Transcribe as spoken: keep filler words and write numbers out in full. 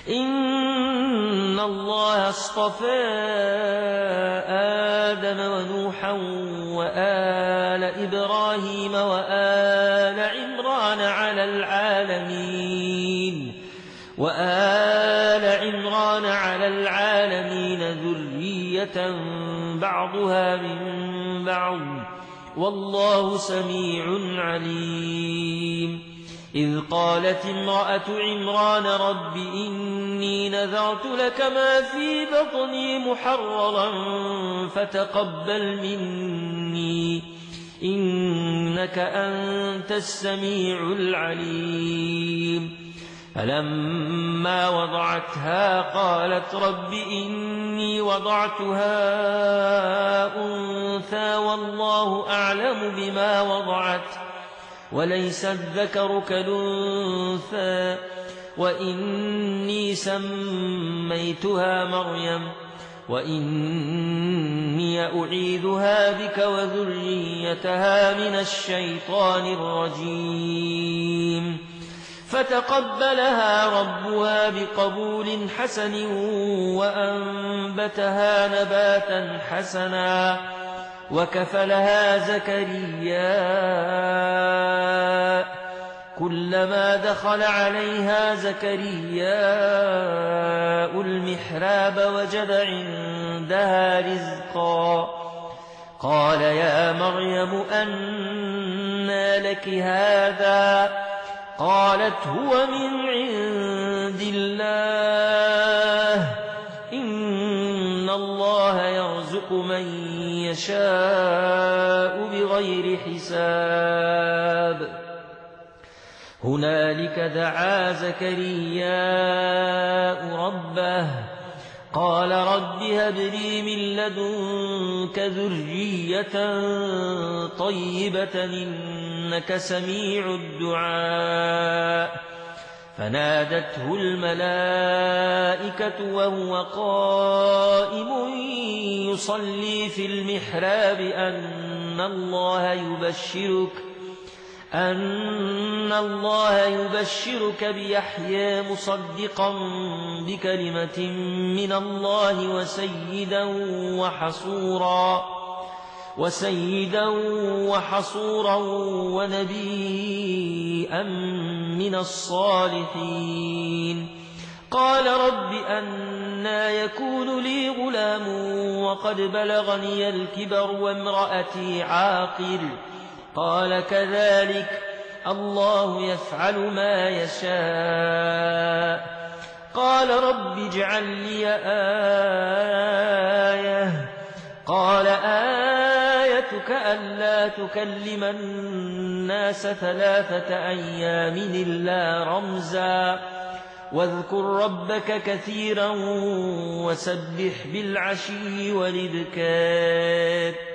إن الله اصطفى آدم ونوحا وآل إبراهيم وآل عمران على العالمين وآل عمران على العالمين ذرية بعضها من بعض والله سميع عليم. إذ قالت امرأة عمران رب إني نذرت لك ما في بطني محررا فتقبل مني إنك أنت السميع العليم. فلما وضعتها قالت رب إني وضعتها أنثى والله أعلم بما وضعت وليس الذكر كالأنثى وإني سميتها مريم وإني أعيذها بك وذريتها من الشيطان الرجيم. فتقبلها ربها بقبول حسن وأنبتها نباتا حسنا وكفلها زكريا كلما دخل عليها زكريا المحراب وجد عندها رزقا قال يا مريم أنى لك هذا قالت هو من عند الله إن الله يرزق من يشاء بغير حساب. هنالك دعا زكريا ربه قال رب هب لي من لدنك ذرية طيبة إنك سميع الدعاء. فنادته الملائكة وهو قائم يصلي في المحراب أن الله يبشرك أن الله يبشرك بيحيى مصدقا بكلمة من الله وسيدا وحصورا وسيدا وحصورا ونبيا من الصالحين. قال رب أنى يكون لي غلام وقد بلغني الكبر وامرأتي عاقر قال كذلك الله يفعل ما يشاء. قال رب اجعل لي آية قال آيتك ألا تكلم الناس ثلاثة أيام إلا رمزا واذكر ربك كثيرا وسبح بالعشي والإبكار.